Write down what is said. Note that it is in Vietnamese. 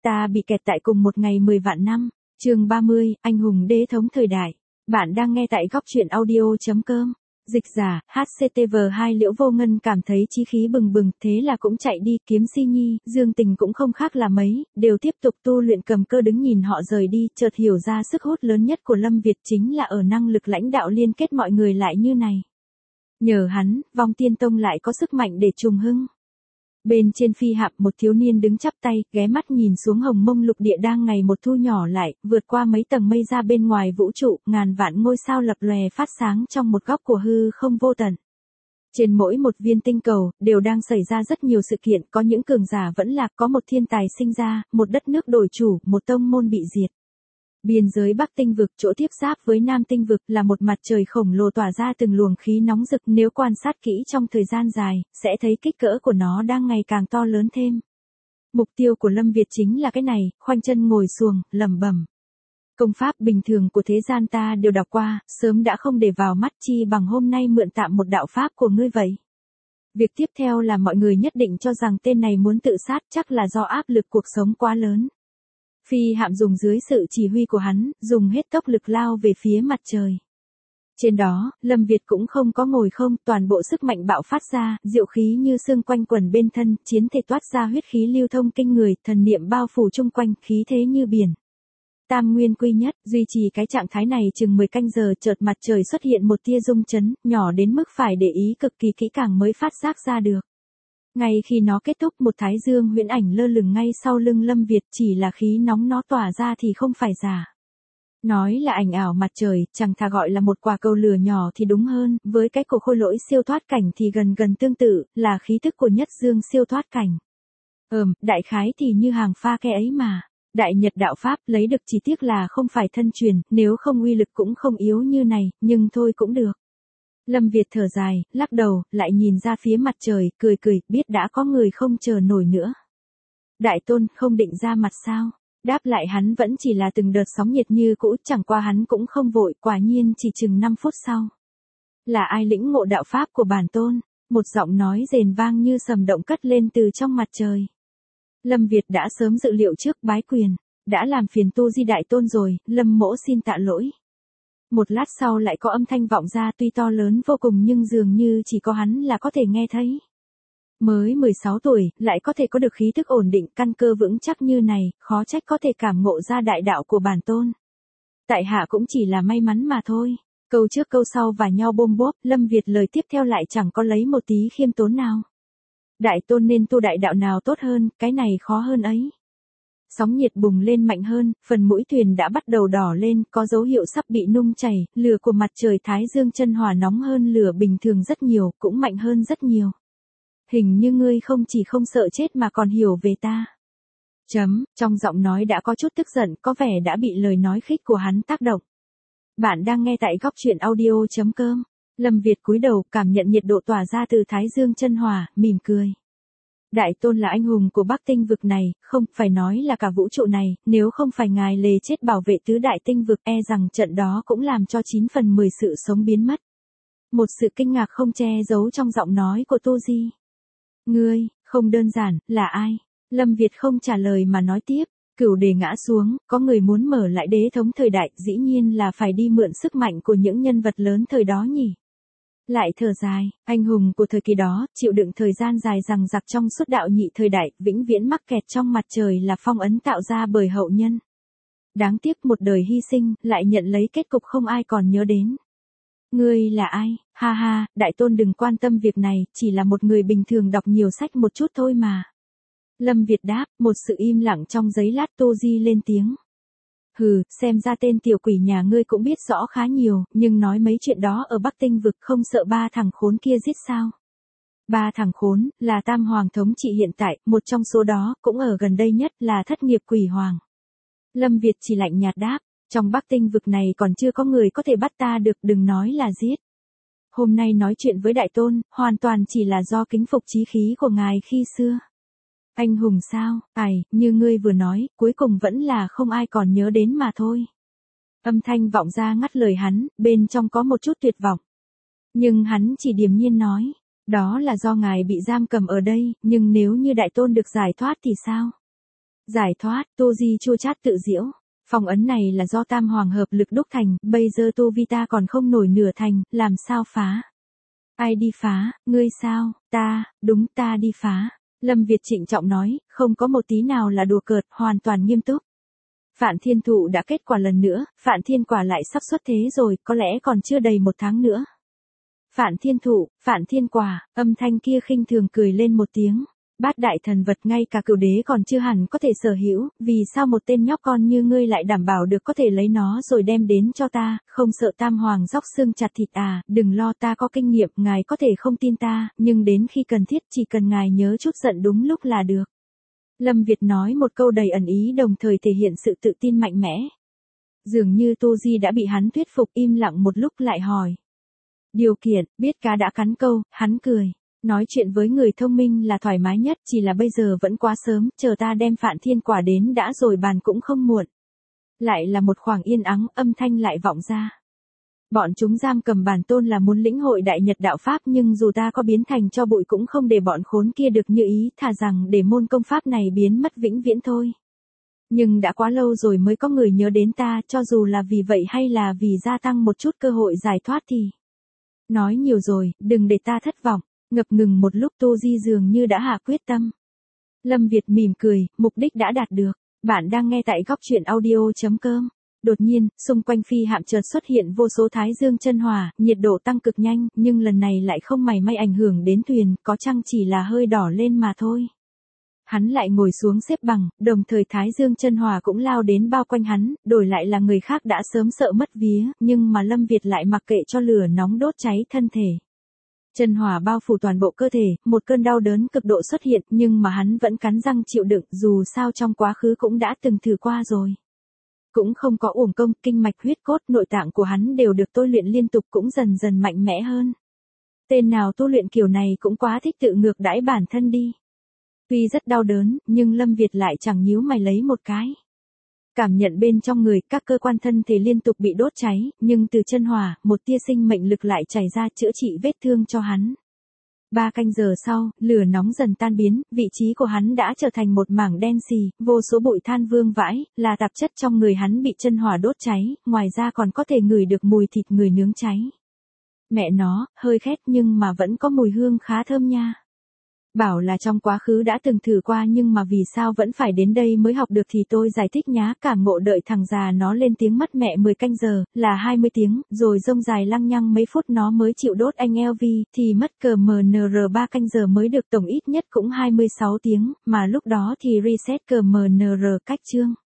Ta bị kẹt tại cùng một ngày 10 vạn năm. Chương 30, anh hùng đế thống thời đại. Bạn đang nghe tại góc truyện audio.com. Dịch giả, HCTV2 Liễu Vô Ngân cảm thấy chí khí bừng bừng, thế là cũng chạy đi kiếm Si Nhi, Dương Tình cũng không khác là mấy, đều tiếp tục tu luyện cầm cơ đứng nhìn họ rời đi, chợt hiểu ra sức hút lớn nhất của Lâm Việt chính là ở năng lực lãnh đạo liên kết mọi người lại như này. Nhờ hắn, Vong Tiên Tông lại có sức mạnh để trùng hưng. Bên trên phi hạm một thiếu niên đứng chắp tay, ghé mắt nhìn xuống hồng mông lục địa đang ngày một thu nhỏ lại, vượt qua mấy tầng mây ra bên ngoài vũ trụ, ngàn vạn ngôi sao lập lòe phát sáng trong một góc của hư không vô tận. Trên mỗi một viên tinh cầu, đều đang xảy ra rất nhiều sự kiện, có những cường giả vẫn lạc, có một thiên tài sinh ra, một đất nước đổi chủ, một tông môn bị diệt. Biên giới Bắc Tinh vực chỗ tiếp giáp với Nam Tinh vực là một mặt trời khổng lồ tỏa ra từng luồng khí nóng rực, nếu quan sát kỹ trong thời gian dài, sẽ thấy kích cỡ của nó đang ngày càng to lớn thêm. Mục tiêu của Lâm Việt chính là cái này, khoanh chân ngồi xuồng, lẩm bẩm. Công pháp bình thường của thế gian ta đều đọc qua, sớm đã không để vào mắt, chi bằng hôm nay mượn tạm một đạo pháp của ngươi vậy. Việc tiếp theo là mọi người nhất định cho rằng tên này muốn tự sát, chắc là do áp lực cuộc sống quá lớn. Phi hạm dùng dưới sự chỉ huy của hắn, dùng hết tốc lực lao về phía mặt trời. Trên đó, Lâm Việt cũng không có ngồi không, toàn bộ sức mạnh bạo phát ra, diệu khí như sương quanh quần bên thân, chiến thể toát ra huyết khí lưu thông kinh người, thần niệm bao phủ chung quanh, khí thế như biển. Tam nguyên quy nhất, duy trì cái trạng thái này chừng 10 canh giờ, chợt mặt trời xuất hiện một tia rung chấn, nhỏ đến mức phải để ý cực kỳ kỹ càng mới phát giác ra được. Ngay khi nó kết thúc, một thái dương huyễn ảnh lơ lửng ngay sau lưng Lâm Việt, chỉ là khí nóng nó tỏa ra thì không phải giả. Nói là ảnh ảo mặt trời, chẳng thà gọi là một quả cầu lửa nhỏ thì đúng hơn, với cái cổ khôi lỗi siêu thoát cảnh thì gần tương tự, là khí thức của nhất dương siêu thoát cảnh. Đại khái thì như hàng pha ke ấy mà. Đại Nhật đạo pháp lấy được, chỉ tiếc là không phải thân truyền, nếu không uy lực cũng không yếu như này, nhưng thôi cũng được. Lâm Việt thở dài, lắc đầu, lại nhìn ra phía mặt trời, cười, biết đã có người không chờ nổi nữa. Đại tôn, không định ra mặt sao? Đáp lại hắn vẫn chỉ là từng đợt sóng nhiệt như cũ, chẳng qua hắn cũng không vội, quả nhiên chỉ chừng 5 phút sau. Là ai lĩnh ngộ đạo pháp của bản tôn? Một giọng nói rền vang như sầm động cất lên từ trong mặt trời. Lâm Việt đã sớm dự liệu trước, bái quyền. Đã làm phiền Tu Di đại tôn rồi, Lâm mỗ xin tạ lỗi. Một lát sau lại có âm thanh vọng ra, tuy to lớn vô cùng nhưng dường như chỉ có hắn là có thể nghe thấy. Mới 16 tuổi, lại có thể có được khí thức ổn định, căn cơ vững chắc như này, khó trách có thể cảm ngộ ra đại đạo của bản tôn. Tại hạ cũng chỉ là may mắn mà thôi. Câu trước câu sau và nhau bôm bốp, Lâm Việt lời tiếp theo lại chẳng có lấy một tí khiêm tốn nào. Đại tôn nên tu đại đạo nào tốt hơn, cái này khó hơn ấy. Sóng nhiệt bùng lên mạnh hơn, phần mũi thuyền đã bắt đầu đỏ lên, có dấu hiệu sắp bị nung chảy, lửa của mặt trời thái dương chân hỏa nóng hơn lửa bình thường rất nhiều, cũng mạnh hơn rất nhiều. Hình như ngươi không chỉ không sợ chết mà còn hiểu về ta. Trong giọng nói đã có chút tức giận, có vẻ đã bị lời nói khích của hắn tác động. Bạn đang nghe tại góc truyện audio.com. Lâm Việt cúi đầu, cảm nhận nhiệt độ tỏa ra từ thái dương chân hỏa, mỉm cười. Đại tôn là anh hùng của Bắc Tinh vực này, không, phải nói là cả vũ trụ này, nếu không phải ngài lề chết bảo vệ tứ đại tinh vực, e rằng trận đó cũng làm cho 9 phần 10 sự sống biến mất. Một sự kinh ngạc không che giấu trong giọng nói của Tô Di. Ngươi, không đơn giản, là ai? Lâm Việt không trả lời mà nói tiếp, Cửu Đề ngã xuống, có người muốn mở lại đế thống thời đại, dĩ nhiên là phải đi mượn sức mạnh của những nhân vật lớn thời đó nhỉ. Lại thở dài, anh hùng của thời kỳ đó, chịu đựng thời gian dài rằng giặc trong suốt đạo nhị thời đại, vĩnh viễn mắc kẹt trong mặt trời là phong ấn tạo ra bởi hậu nhân. Đáng tiếc một đời hy sinh, lại nhận lấy kết cục không ai còn nhớ đến. Ngươi là ai? Ha ha, đại tôn đừng quan tâm việc này, chỉ là một người bình thường đọc nhiều sách một chút thôi mà. Lâm Việt đáp, một sự im lặng trong giấy lát. Tô Di lên tiếng. Hừ, xem ra tên tiểu quỷ nhà ngươi cũng biết rõ khá nhiều, nhưng nói mấy chuyện đó ở Bắc Tinh vực không sợ ba thằng khốn kia giết sao? Ba thằng khốn, là tam hoàng thống trị hiện tại, một trong số đó, cũng ở gần đây nhất là thất nghiệp quỷ hoàng. Lâm Việt chỉ lạnh nhạt đáp, trong Bắc Tinh vực này còn chưa có người có thể bắt ta được, đừng nói là giết. Hôm nay nói chuyện với đại tôn, hoàn toàn chỉ là do kính phục chí khí của ngài khi xưa. Anh hùng sao, như ngươi vừa nói, cuối cùng vẫn là không ai còn nhớ đến mà thôi. Âm thanh vọng ra ngắt lời hắn, bên trong có một chút tuyệt vọng. Nhưng hắn chỉ điềm nhiên nói, đó là do ngài bị giam cầm ở đây, nhưng nếu như đại tôn được giải thoát thì sao? Giải thoát, Tô Di chua chát tự giễu. Phong ấn này là do tam hoàng hợp lực đúc thành, bây giờ Tô Vi ta còn không nổi nửa thành, làm sao phá? Ai đi phá, ngươi sao? Ta, đúng ta đi phá. Lâm Việt trịnh trọng nói, không có một tí nào là đùa cợt, hoàn toàn nghiêm túc. Phạn Thiên Thụ đã kết quả lần nữa, Phạn Thiên Quả lại sắp xuất thế rồi, có lẽ còn chưa đầy 1 tháng nữa. Phạn Thiên Thụ, Phạn Thiên Quả, âm thanh kia khinh thường cười lên một tiếng. Bát đại thần vật ngay cả cửu đế còn chưa hẳn có thể sở hữu, vì sao một tên nhóc con như ngươi lại đảm bảo được có thể lấy nó rồi đem đến cho ta, không sợ tam hoàng róc xương chặt thịt à, đừng lo ta có kinh nghiệm, ngài có thể không tin ta, nhưng đến khi cần thiết chỉ cần ngài nhớ chút giận đúng lúc là được. Lâm Việt nói một câu đầy ẩn ý đồng thời thể hiện sự tự tin mạnh mẽ. Dường như Tô Di đã bị hắn thuyết phục im lặng một lúc lại hỏi. Điều kiện, biết cá đã cắn câu, hắn cười. Nói chuyện với người thông minh là thoải mái nhất, chỉ là bây giờ vẫn quá sớm, chờ ta đem Phạn Thiên Quả đến đã rồi bàn cũng không muộn. Lại là một khoảng yên ắng, âm thanh lại vọng ra. Bọn chúng giam cầm bản tôn là muốn lĩnh hội đại nhật đạo pháp, nhưng dù ta có biến thành cho bụi cũng không để bọn khốn kia được như ý, thà rằng để môn công pháp này biến mất vĩnh viễn thôi. Nhưng đã quá lâu rồi mới có người nhớ đến ta, cho dù là vì vậy hay là vì gia tăng một chút cơ hội giải thoát thì. Nói nhiều rồi, đừng để ta thất vọng. Ngập ngừng một lúc Tô Di dường như đã hạ quyết tâm. Lâm Việt mỉm cười, mục đích đã đạt được. Bạn đang nghe tại góc truyện audio.com. Đột nhiên, xung quanh phi hạm chợt xuất hiện vô số thái dương chân hỏa, nhiệt độ tăng cực nhanh, nhưng lần này lại không mảy may ảnh hưởng đến thuyền, có chăng chỉ là hơi đỏ lên mà thôi. Hắn lại ngồi xuống xếp bằng, đồng thời thái dương chân hỏa cũng lao đến bao quanh hắn, đổi lại là người khác đã sớm sợ mất vía, nhưng mà Lâm Việt lại mặc kệ cho lửa nóng đốt cháy thân thể. Chân hỏa bao phủ toàn bộ cơ thể, một cơn đau đớn cực độ xuất hiện, nhưng mà hắn vẫn cắn răng chịu đựng, dù sao trong quá khứ cũng đã từng thử qua rồi. Cũng không có uổng công, kinh mạch huyết cốt, nội tạng của hắn đều được tôi luyện liên tục cũng dần dần mạnh mẽ hơn. Tên nào tu luyện kiểu này cũng quá thích tự ngược đãi bản thân đi. Tuy rất đau đớn, nhưng Lâm Việt lại chẳng nhíu mày lấy một cái. Cảm nhận bên trong người, các cơ quan thân thể liên tục bị đốt cháy, nhưng từ chân hỏa, một tia sinh mệnh lực lại chảy ra chữa trị vết thương cho hắn. 3 canh giờ sau, lửa nóng dần tan biến, vị trí của hắn đã trở thành một mảng đen xì, vô số bụi than vương vãi, là tạp chất trong người hắn bị chân hỏa đốt cháy, ngoài ra còn có thể ngửi được mùi thịt người nướng cháy. Mẹ nó, hơi khét nhưng mà vẫn có mùi hương khá thơm nha. Bảo là trong quá khứ đã từng thử qua nhưng mà vì sao vẫn phải đến đây mới học được thì tôi giải thích nhá, cảm ngộ đợi thằng già nó lên tiếng mất mẹ 10 canh giờ, là 20 tiếng, rồi rông dài lăng nhăng mấy phút nó mới chịu đốt anh LV, thì mất CMNR 3 canh giờ mới được, tổng ít nhất cũng 26 tiếng, mà lúc đó thì reset CMNR cách chương.